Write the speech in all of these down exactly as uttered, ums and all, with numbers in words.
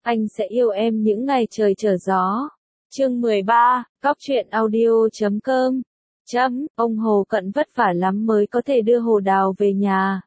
Anh sẽ yêu em những ngày trời trở gió. Chương mười ba, Cóc truyện audio chấm com. Chấm, ông Hồ Cận vất vả lắm mới có thể đưa Hồ Đào về nhà.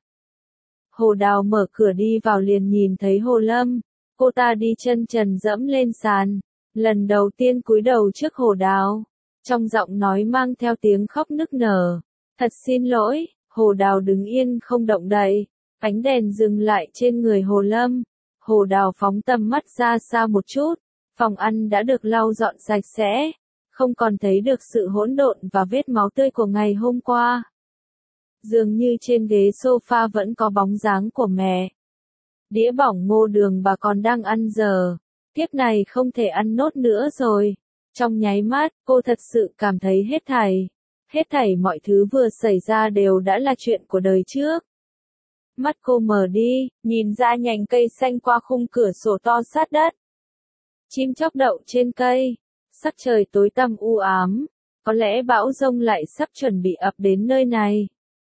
Hồ Đào mở cửa đi vào liền nhìn thấy Hồ Lâm. Cô ta đi chân trần dẫm lên sàn. Lần đầu tiên cúi đầu trước Hồ Đào. Trong giọng nói mang theo tiếng khóc nức nở. Thật xin lỗi, Hồ Đào đứng yên không động đậy. Ánh đèn dừng lại trên người Hồ Lâm. Hồ Đào phóng tầm mắt ra xa một chút. Phòng ăn đã được lau dọn sạch sẽ. Không còn thấy được sự hỗn độn và vết máu tươi của ngày hôm qua. Dường như trên ghế sofa vẫn có bóng dáng của mẹ. Đĩa bỏng ngô đường bà còn đang ăn giờ. Tiếp này không thể ăn nốt nữa rồi. Trong nháy mắt, cô thật sự cảm thấy hết thảy. Hết thảy mọi thứ vừa xảy ra đều đã là chuyện của đời trước. Mắt cô mở đi, nhìn ra nhành cây xanh qua khung cửa sổ to sát đất. Chim chóc đậu trên cây. Sắc trời tối tăm u ám. Có lẽ bão giông lại sắp chuẩn bị ập đến nơi này.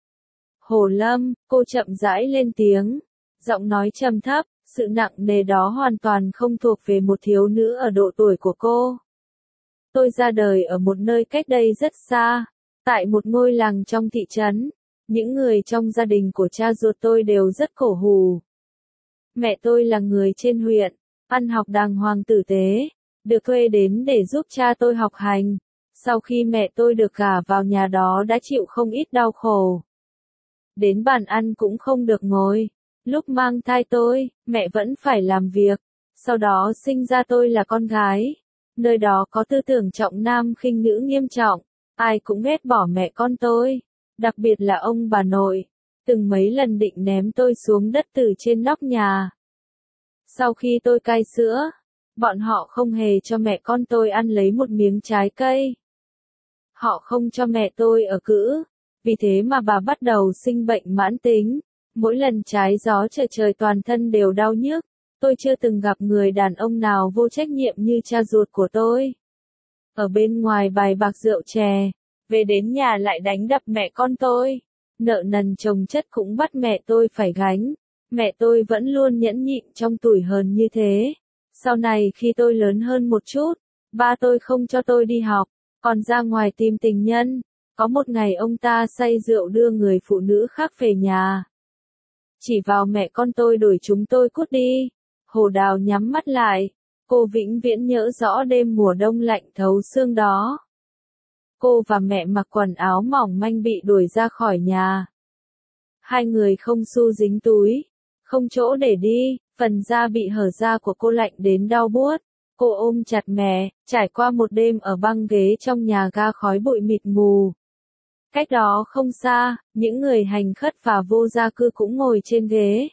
Hồ Lâm, cô chậm rãi lên tiếng. Giọng nói trầm thấp, sự nặng nề đó hoàn toàn không thuộc về một thiếu nữ ở độ tuổi của cô. Tôi ra đời ở một nơi cách đây rất xa. Tại một ngôi làng trong thị trấn. Những người trong gia đình của cha ruột tôi đều rất khổ hù. Mẹ tôi là người trên huyện, ăn học đàng hoàng tử tế, được thuê đến để giúp cha tôi học hành. Sau khi mẹ tôi được gả vào nhà đó đã chịu không ít đau khổ. Đến bàn ăn cũng không được ngồi. Lúc mang thai tôi, mẹ vẫn phải làm việc. Sau đó sinh ra tôi là con gái. Nơi đó có tư tưởng trọng nam khinh nữ nghiêm trọng. Ai cũng ghét bỏ mẹ con tôi. Đặc biệt là ông bà nội. Từng mấy lần định ném tôi xuống đất từ trên nóc nhà. Sau khi tôi cai sữa, bọn họ không hề cho mẹ con tôi ăn lấy một miếng trái cây. Họ không cho mẹ tôi ở cữ. Vì thế mà bà bắt đầu sinh bệnh mãn tính. Mỗi lần trái gió trời trời toàn thân đều đau nhức. Tôi chưa từng gặp người đàn ông nào vô trách nhiệm như cha ruột của tôi. Ở bên ngoài bài bạc rượu chè. Về đến nhà lại đánh đập mẹ con tôi. Nợ nần chồng chất cũng bắt mẹ tôi phải gánh. Mẹ tôi vẫn luôn nhẫn nhịn trong tủi hờn như thế. Sau này khi tôi lớn hơn một chút, ba tôi không cho tôi đi học, còn ra ngoài tìm tình nhân. Có một ngày ông ta say rượu đưa người phụ nữ khác về nhà. Chỉ vào mẹ con tôi đuổi chúng tôi cút đi. Hồ Đào nhắm mắt lại. Cô vĩnh viễn nhớ rõ đêm mùa đông lạnh thấu xương đó. Cô và mẹ mặc quần áo mỏng manh bị đuổi ra khỏi nhà. Hai người không xu dính túi, không chỗ để đi, phần da bị hở ra của cô lạnh đến đau buốt. Cô ôm chặt mẹ, trải qua một đêm ở băng ghế trong nhà ga khói bụi mịt mù. Cách đó không xa, những người hành khất và vô gia cư cũng ngồi trên ghế.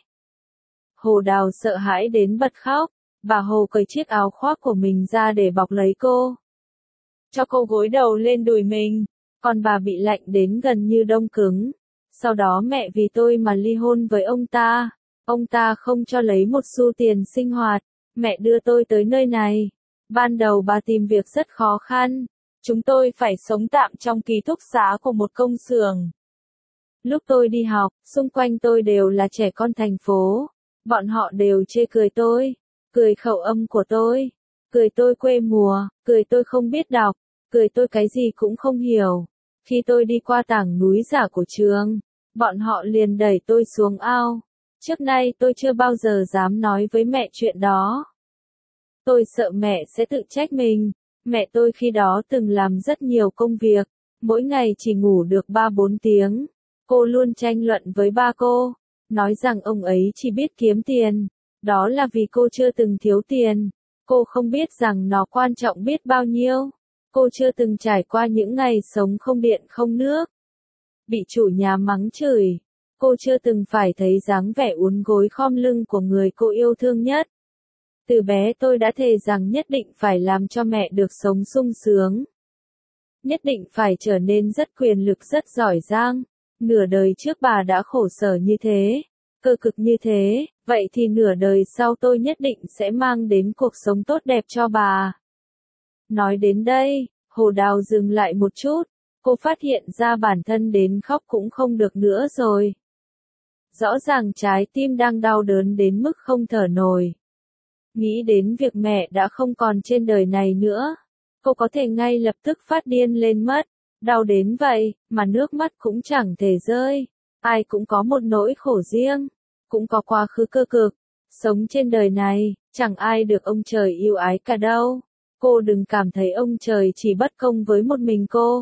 Hồ Đào sợ hãi đến bật khóc, bà Hồ cởi chiếc áo khoác của mình ra để bọc lấy cô. Cho cô gối đầu lên đùi mình, còn bà bị lạnh đến gần như đông cứng. Sau đó mẹ vì tôi mà ly hôn với ông ta. Ông ta không cho lấy một xu tiền sinh hoạt. Mẹ đưa tôi tới nơi này. Ban đầu bà tìm việc rất khó khăn. Chúng tôi phải sống tạm trong ký túc xá của một công xưởng. Lúc tôi đi học, xung quanh tôi đều là trẻ con thành phố. Bọn họ đều chê cười tôi, cười khẩu âm của tôi, cười tôi quê mùa, cười tôi không biết đọc, cười tôi cái gì cũng không hiểu. Khi tôi đi qua tảng núi giả của trường, bọn họ liền đẩy tôi xuống ao. Trước nay tôi chưa bao giờ dám nói với mẹ chuyện đó. Tôi sợ mẹ sẽ tự trách mình. Mẹ tôi khi đó từng làm rất nhiều công việc, mỗi ngày chỉ ngủ được ba bốn tiếng. Cô luôn tranh luận với ba cô, nói rằng ông ấy chỉ biết kiếm tiền. Đó là vì cô chưa từng thiếu tiền. Cô không biết rằng nó quan trọng biết bao nhiêu. Cô chưa từng trải qua những ngày sống không điện không nước. Bị chủ nhà mắng chửi. Cô chưa từng phải thấy dáng vẻ uốn gối khom lưng của người cô yêu thương nhất. Từ bé tôi đã thề rằng nhất định phải làm cho mẹ được sống sung sướng. Nhất định phải trở nên rất quyền lực rất giỏi giang. Nửa đời trước bà đã khổ sở như thế, cơ cực như thế, vậy thì nửa đời sau tôi nhất định sẽ mang đến cuộc sống tốt đẹp cho bà. Nói đến đây, Hồ Đào dừng lại một chút, cô phát hiện ra bản thân đến khóc cũng không được nữa rồi. Rõ ràng trái tim đang đau đớn đến mức không thở nổi. Nghĩ đến việc mẹ đã không còn trên đời này nữa, cô có thể ngay lập tức phát điên lên mất. Đau đến vậy, mà nước mắt cũng chẳng thể rơi. Ai cũng có một nỗi khổ riêng, cũng có quá khứ cơ cực. Sống trên đời này, chẳng ai được ông trời yêu ái cả đâu. Cô đừng cảm thấy ông trời chỉ bất công với một mình cô.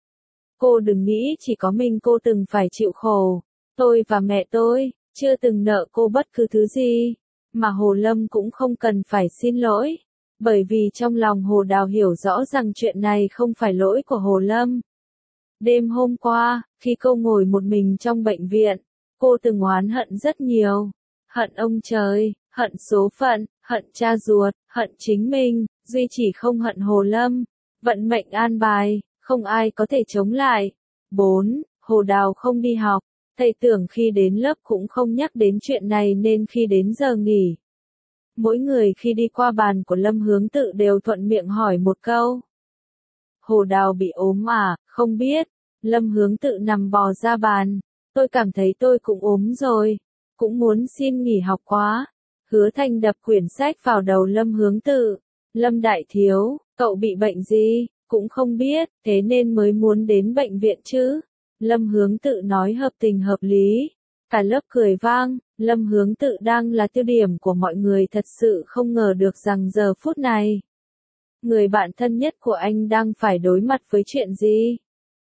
Cô đừng nghĩ chỉ có mình cô từng phải chịu khổ. Tôi và mẹ tôi, chưa từng nợ cô bất cứ thứ gì. Mà Hồ Lâm cũng không cần phải xin lỗi. Bởi vì trong lòng Hồ Đào hiểu rõ rằng chuyện này không phải lỗi của Hồ Lâm. Đêm hôm qua, khi cô ngồi một mình trong bệnh viện, cô từng oán hận rất nhiều. Hận ông trời, hận số phận, hận cha ruột, hận chính mình, duy chỉ không hận Hồ Lâm. Vận mệnh an bài, không ai có thể chống lại. bốn. Hồ Đào không đi học. Thầy tưởng khi đến lớp cũng không nhắc đến chuyện này nên khi đến giờ nghỉ, mỗi người khi đi qua bàn của Lâm Hướng Tự đều thuận miệng hỏi một câu. Hồ Đào bị ốm à, không biết. Lâm Hướng Tự nằm bò ra bàn. Tôi cảm thấy tôi cũng ốm rồi. Cũng muốn xin nghỉ học quá. Hứa Thanh đập quyển sách vào đầu Lâm Hướng Tự. Lâm đại thiếu, cậu bị bệnh gì? Cũng không biết, thế nên mới muốn đến bệnh viện chứ. Lâm Hướng Tự nói hợp tình hợp lý. Cả lớp cười vang. Lâm Hướng Tự đang là tiêu điểm của mọi người, thật sự không ngờ được rằng giờ phút này, người bạn thân nhất của anh đang phải đối mặt với chuyện gì.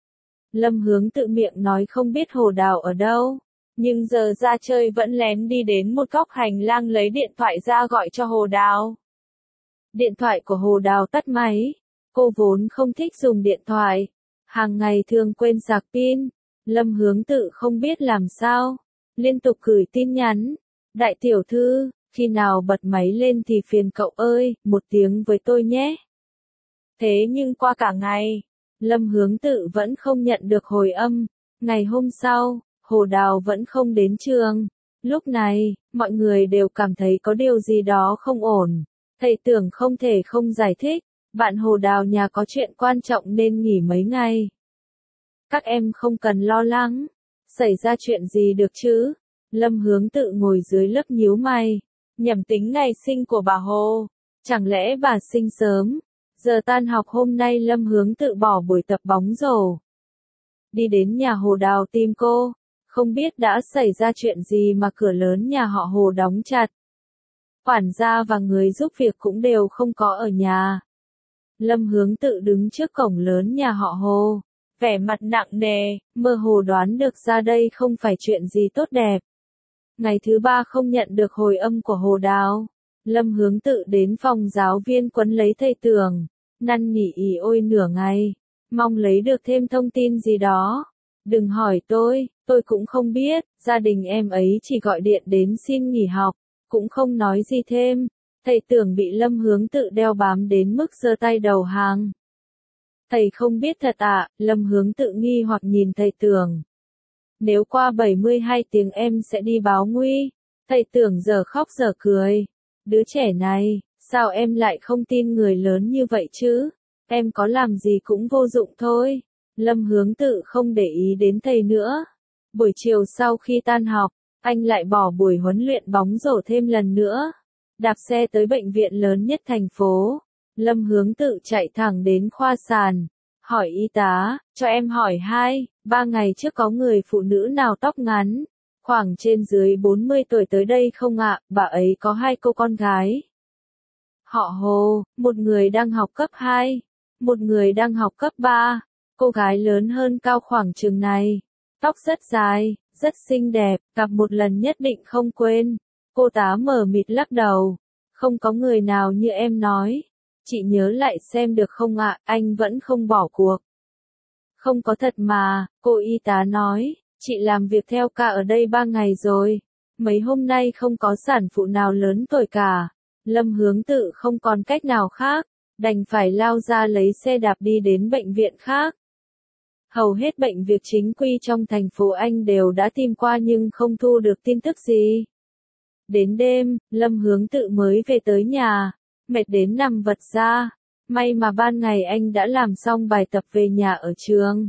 Lâm Hướng Tự miệng nói không biết Hồ Đào ở đâu, nhưng giờ ra chơi vẫn lén đi đến một góc hành lang lấy điện thoại ra gọi cho Hồ Đào. Điện thoại của Hồ Đào tắt máy. Cô vốn không thích dùng điện thoại, hàng ngày thường quên sạc pin. Lâm Hướng Tự không biết làm sao, liên tục gửi tin nhắn. Đại tiểu thư, khi nào bật máy lên thì phiền cậu ơi, một tiếng với tôi nhé. Thế nhưng qua cả ngày, Lâm Hướng Tự vẫn không nhận được hồi âm. Ngày hôm sau, Hồ Đào vẫn không đến trường. Lúc này, mọi người đều cảm thấy có điều gì đó không ổn. Thầy tưởng không thể không giải thích. Bạn Hồ Đào nhà có chuyện quan trọng nên nghỉ mấy ngày. Các em không cần lo lắng. Xảy ra chuyện gì được chứ? Lâm Hướng Tự ngồi dưới lớp nhíu mày. Nhẩm tính ngày sinh của bà Hồ. Chẳng lẽ bà sinh sớm? Giờ tan học hôm nay Lâm Hướng Tự bỏ buổi tập bóng rổ. Đi đến nhà Hồ Đào tìm cô. Không biết đã xảy ra chuyện gì mà cửa lớn nhà họ Hồ đóng chặt. Quản gia và người giúp việc cũng đều không có ở nhà. Lâm Hướng Tự đứng trước cổng lớn nhà họ Hồ, vẻ mặt nặng nề, mơ hồ đoán được ra đây không phải chuyện gì tốt đẹp. Ngày thứ ba không nhận được hồi âm của Hồ Đào, Lâm Hướng Tự đến phòng giáo viên quấn lấy thầy Tưởng, năn nỉ ỉ ôi nửa ngày, mong lấy được thêm thông tin gì đó. Đừng hỏi tôi, tôi cũng không biết, gia đình em ấy chỉ gọi điện đến xin nghỉ học, cũng không nói gì thêm. Thầy Tưởng bị Lâm Hướng Tự đeo bám đến mức giơ tay đầu hàng. Thầy không biết thật ạ, à? Lâm Hướng Tự nghi hoặc nhìn thầy Tưởng. Nếu qua bảy mươi hai tiếng em sẽ đi báo nguy. Thầy Tưởng giờ khóc giờ cười. Đứa trẻ này, sao em lại không tin người lớn như vậy chứ? Em có làm gì cũng vô dụng thôi. Lâm Hướng Tự không để ý đến thầy nữa. Buổi chiều sau khi tan học, anh lại bỏ buổi huấn luyện bóng rổ thêm lần nữa. Đạp xe tới bệnh viện lớn nhất thành phố. Lâm Hướng Tự chạy thẳng đến khoa sàn. Hỏi y tá, cho em hỏi hai, ba ngày trước có người phụ nữ nào tóc ngắn, khoảng trên dưới bốn mươi tuổi tới đây không ạ? Bà ấy có hai cô con gái. Họ Hồ, một người đang học cấp hai, một người đang học cấp ba. Cô gái lớn hơn cao khoảng chừng này. Tóc rất dài, rất xinh đẹp, gặp một lần nhất định không quên. Cô tá mờ mịt lắc đầu. Không có người nào như em nói. Chị nhớ lại xem được không ạ, anh vẫn không bỏ cuộc. Không có thật mà, cô y tá nói. Chị làm việc theo ca ở đây ba ngày rồi. Mấy hôm nay không có sản phụ nào lớn tuổi cả. Lâm Hướng Tự không còn cách nào khác. Đành phải lao ra lấy xe đạp đi đến bệnh viện khác. Hầu hết bệnh viện chính quy trong thành phố Anh đều đã tìm qua nhưng không thu được tin tức gì. Đến đêm, Lâm Hướng Tự mới về tới nhà, mệt đến nằm vật ra. May mà ban ngày anh đã làm xong bài tập về nhà ở trường.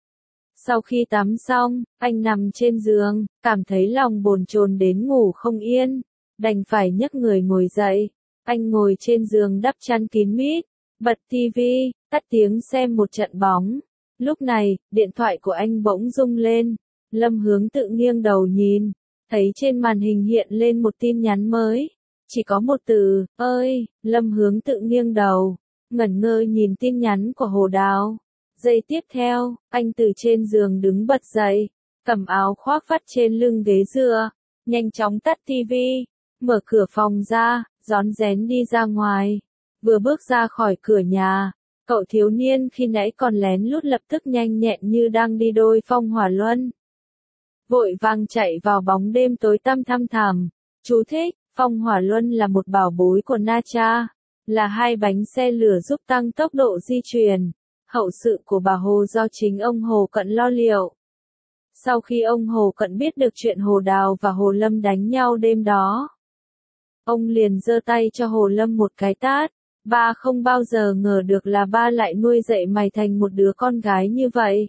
Sau khi tắm xong, anh nằm trên giường, cảm thấy lòng bồn chồn đến ngủ không yên, đành phải nhấc người ngồi dậy. Anh ngồi trên giường đắp chăn kín mít, bật tivi, tắt tiếng xem một trận bóng. Lúc này, điện thoại của anh bỗng rung lên. Lâm Hướng tự nghiêng đầu nhìn, thấy trên màn hình hiện lên một tin nhắn mới. Chỉ có một từ, ơi, Lâm Hướng tự nghiêng đầu, ngẩn ngơ nhìn tin nhắn của Hồ Đào. Giây tiếp theo, anh từ trên giường đứng bật dậy, cầm áo khoác vắt trên lưng ghế dựa, nhanh chóng tắt tivi, mở cửa phòng ra, rón rén đi ra ngoài. Vừa bước ra khỏi cửa nhà, cậu thiếu niên khi nãy còn lén lút lập tức nhanh nhẹn như đang đi đôi phong hỏa luân. Vội vàng chạy vào bóng đêm tối tăm thăm thẳm. Chú thích, phong hỏa luân là một bảo bối của Na Tra, là hai bánh xe lửa giúp tăng tốc độ di chuyển. Hậu sự của bà Hồ do chính ông Hồ Cận lo liệu. Sau khi ông Hồ Cận biết được chuyện Hồ Đào và Hồ Lâm đánh nhau đêm đó, ông liền giơ tay cho Hồ Lâm một cái tát. Ba không bao giờ ngờ được là ba lại nuôi dạy mày thành một đứa con gái như vậy.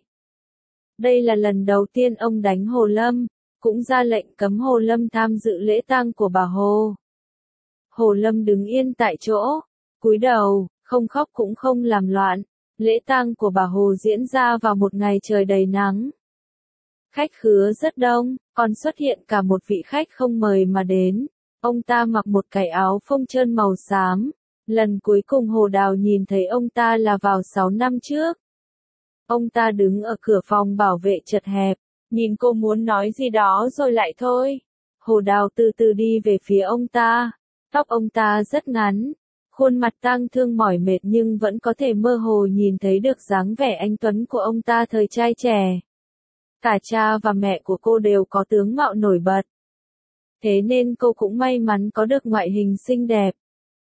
Đây là lần đầu tiên ông đánh Hồ Lâm, cũng ra lệnh cấm Hồ Lâm tham dự lễ tang của bà Hồ. Hồ Lâm đứng yên tại chỗ, cúi đầu, không khóc cũng không làm loạn. Lễ tang của bà Hồ diễn ra vào một ngày trời đầy nắng. Khách khứa rất đông, còn xuất hiện cả một vị khách không mời mà đến. Ông ta mặc một cái áo phông trơn màu xám. Lần cuối cùng Hồ Đào nhìn thấy ông ta là vào sáu năm trước. Ông ta đứng ở cửa phòng bảo vệ chật hẹp, nhìn cô muốn nói gì đó rồi lại thôi. Hồ Đào từ từ đi về phía ông ta. Tóc ông ta rất ngắn, khuôn mặt tang thương mỏi mệt nhưng vẫn có thể mơ hồ nhìn thấy được dáng vẻ anh tuấn của ông ta thời trai trẻ. Cả cha và mẹ của cô đều có tướng mạo nổi bật. Thế nên cô cũng may mắn có được ngoại hình xinh đẹp.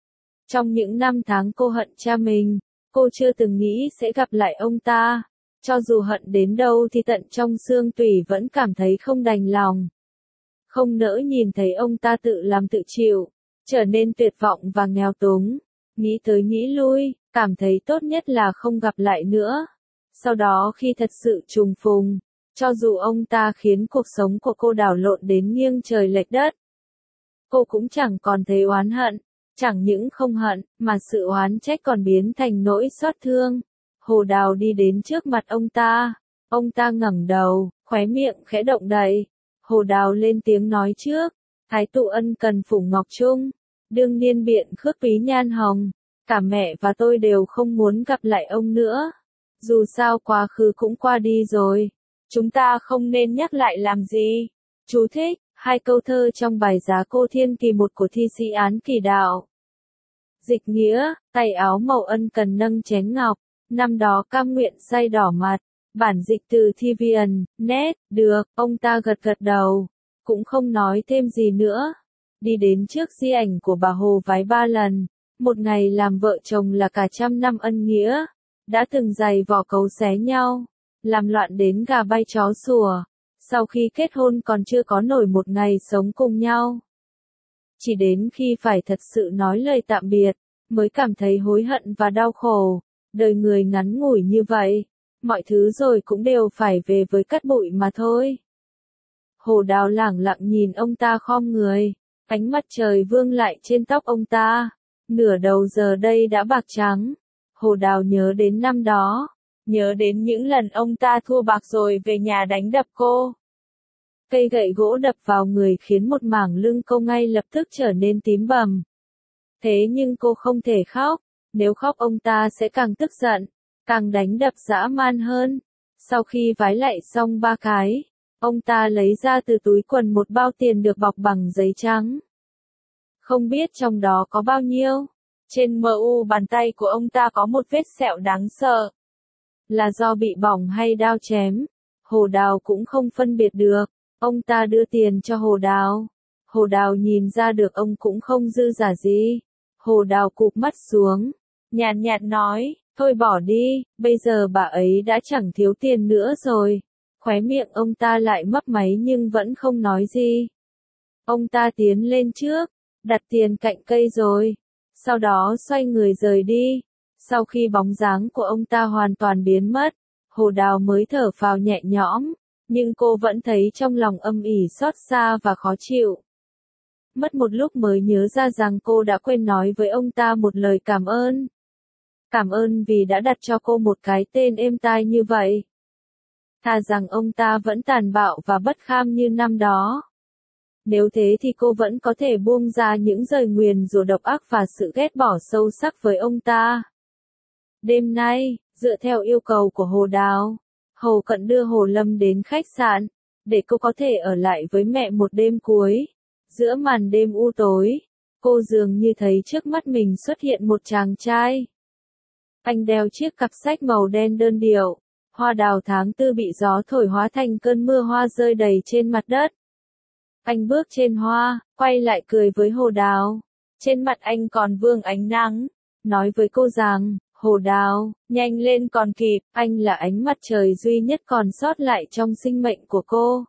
Trong những năm tháng cô hận cha mình, cô chưa từng nghĩ sẽ gặp lại ông ta. Cho dù hận đến đâu thì tận trong xương tủy vẫn cảm thấy không đành lòng. Không nỡ nhìn thấy ông ta tự làm tự chịu, trở nên tuyệt vọng và nghèo túng. Nghĩ tới nghĩ lui, cảm thấy tốt nhất là không gặp lại nữa. Sau đó khi thật sự trùng phùng, cho dù ông ta khiến cuộc sống của cô đảo lộn đến nghiêng trời lệch đất, cô cũng chẳng còn thấy oán hận. Chẳng những không hận, mà sự oán trách còn biến thành nỗi xót thương. Hồ Đào đi đến trước mặt ông ta. Ông ta ngẩng đầu, khóe miệng khẽ động đậy. Hồ Đào lên tiếng nói trước. Thái tụ ân cần phủ ngọc trung. Đương niên biện khước quý nhan hồng. Cả mẹ và tôi đều không muốn gặp lại ông nữa. Dù sao quá khứ cũng qua đi rồi. Chúng ta không nên nhắc lại làm gì. Chú thích, hai câu thơ trong bài Giá Cô Thiên Kỳ một của thi sĩ Án Kỳ Đạo. Dịch nghĩa, tay áo màu ân cần nâng chén ngọc, năm đó cam nguyện say đỏ mặt. Bản dịch từ thi viền, nét, được, ông ta gật gật đầu, cũng không nói thêm gì nữa. Đi đến trước di ảnh của bà Hồ vái ba lần, một ngày làm vợ chồng là cả trăm năm ân nghĩa, đã từng giày vò cấu xé nhau, làm loạn đến gà bay chó sủa, sau khi kết hôn còn chưa có nổi một ngày sống cùng nhau. Chỉ đến khi phải thật sự nói lời tạm biệt, mới cảm thấy hối hận và đau khổ. Đời người ngắn ngủi như vậy, mọi thứ rồi cũng đều phải về với cát bụi mà thôi. Hồ Đào lẳng lặng nhìn ông ta khom người, ánh mặt trời vương lại trên tóc ông ta, nửa đầu giờ đây đã bạc trắng. Hồ Đào nhớ đến năm đó, nhớ đến những lần ông ta thua bạc rồi về nhà đánh đập cô. Cây gậy gỗ đập vào người khiến một mảng lưng cô ngay lập tức trở nên tím bầm. Thế nhưng cô không thể khóc, nếu khóc ông ta sẽ càng tức giận, càng đánh đập dã man hơn. Sau khi vái lạy xong ba cái, ông ta lấy ra từ túi quần một bao tiền được bọc bằng giấy trắng. Không biết trong đó có bao nhiêu. Trên mu bàn tay của ông ta có một vết sẹo đáng sợ. Là do bị bỏng hay đao chém? Hồ Đào cũng không phân biệt được. Ông ta đưa tiền cho Hồ Đào. Hồ Đào nhìn ra được ông cũng không dư giả gì. Hồ Đào cụp mắt xuống, nhàn nhạt nói, thôi bỏ đi, bây giờ bà ấy đã chẳng thiếu tiền nữa rồi. Khóe miệng ông ta lại mấp máy nhưng vẫn không nói gì. Ông ta tiến lên trước, đặt tiền cạnh cây rồi, sau đó xoay người rời đi. Sau khi bóng dáng của ông ta hoàn toàn biến mất, Hồ Đào mới thở phào nhẹ nhõm, nhưng cô vẫn thấy trong lòng âm ỉ xót xa và khó chịu. mất một lúc mới nhớ ra rằng cô đã quên nói với ông ta một lời cảm ơn. Cảm ơn vì đã đặt cho cô một cái tên êm tai như vậy. Thà rằng ông ta vẫn tàn bạo và bất kham như năm đó. Nếu thế thì cô vẫn có thể buông ra những lời nguyền rủa độc ác và sự ghét bỏ sâu sắc với ông ta. Đêm nay, dựa theo yêu cầu của Hồ Đào, Hồ Cận đưa Hồ Lâm đến khách sạn, để cô có thể ở lại với mẹ một đêm cuối. Giữa màn đêm u tối, cô dường như thấy trước mắt mình xuất hiện một chàng trai. Anh đeo chiếc cặp sách màu đen đơn điệu, hoa đào tháng tư bị gió thổi hóa thành cơn mưa hoa rơi đầy trên mặt đất. Anh bước trên hoa, quay lại cười với Hồ Đào. Trên mặt anh còn vương ánh nắng, nói với cô rằng, Hồ Đào, nhanh lên còn kịp, anh là ánh mặt trời duy nhất còn sót lại trong sinh mệnh của cô.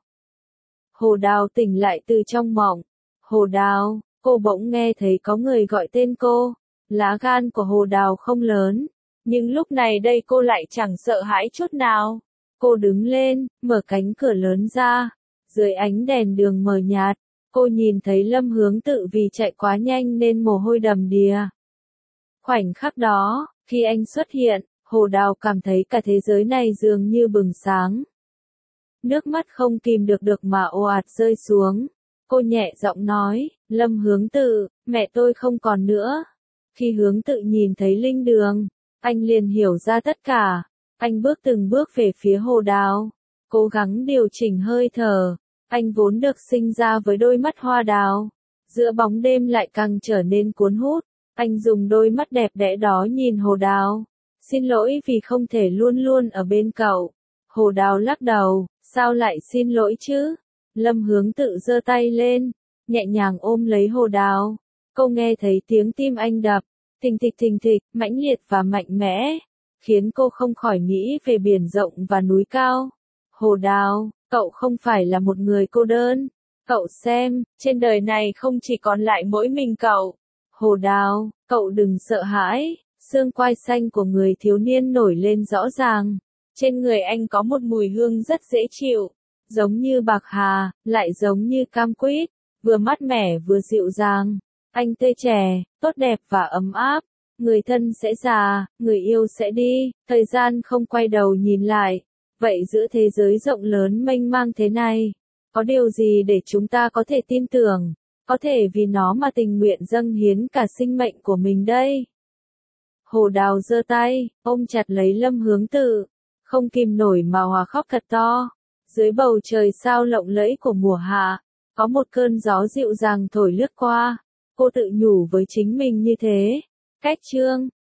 Hồ Đào tỉnh lại từ trong mộng. Hồ Đào, cô bỗng nghe thấy có người gọi tên cô. Lá gan của Hồ Đào không lớn, nhưng lúc này đây cô lại chẳng sợ hãi chút nào. Cô đứng lên, mở cánh cửa lớn ra. Dưới ánh đèn đường mờ nhạt, cô nhìn thấy Lâm Hướng Tự vì chạy quá nhanh nên mồ hôi đầm đìa. Khoảnh khắc đó, khi anh xuất hiện, Hồ Đào cảm thấy cả thế giới này dường như bừng sáng. Nước mắt không kìm được được mà ồ ạt rơi xuống. Cô nhẹ giọng nói, Lâm Hướng Tự, mẹ tôi không còn nữa. Khi Hướng Tự nhìn thấy Linh Đường, anh liền hiểu ra tất cả. Anh bước từng bước về phía Hồ Đào, cố gắng điều chỉnh hơi thở. Anh vốn được sinh ra với đôi mắt hoa đào, giữa bóng đêm lại càng trở nên cuốn hút. Anh dùng đôi mắt đẹp đẽ đó nhìn Hồ Đào. Xin lỗi vì không thể luôn luôn ở bên cậu. Hồ Đào lắc đầu, sao lại xin lỗi chứ? Lâm Hướng Tự giơ tay lên, nhẹ nhàng ôm lấy Hồ Đào. Cô nghe thấy tiếng tim anh đập, thình thịch thình thịch, mãnh liệt và mạnh mẽ, khiến cô không khỏi nghĩ về biển rộng và núi cao. Hồ Đào, cậu không phải là một người cô đơn. Cậu xem, trên đời này không chỉ còn lại mỗi mình cậu. Hồ Đào, cậu đừng sợ hãi. Xương quai xanh của người thiếu niên nổi lên rõ ràng. Trên người anh có một mùi hương rất dễ chịu, giống như bạc hà, lại giống như cam quýt, vừa mát mẻ vừa dịu dàng. Anh tươi trẻ, tốt đẹp và ấm áp. Người thân sẽ già, người yêu sẽ đi, thời gian không quay đầu nhìn lại. Vậy giữa thế giới rộng lớn mênh mang thế này, có điều gì để chúng ta có thể tin tưởng, có thể vì nó mà tình nguyện dâng hiến cả sinh mệnh của mình đây? Hồ Đào giơ tay, ôm chặt lấy Lâm Hướng Tự, không kìm nổi mà hòa khóc thật to. Dưới bầu trời sao lộng lẫy của mùa hạ, có một cơn gió dịu dàng thổi lướt qua. Cô tự nhủ với chính mình như thế. Cách chương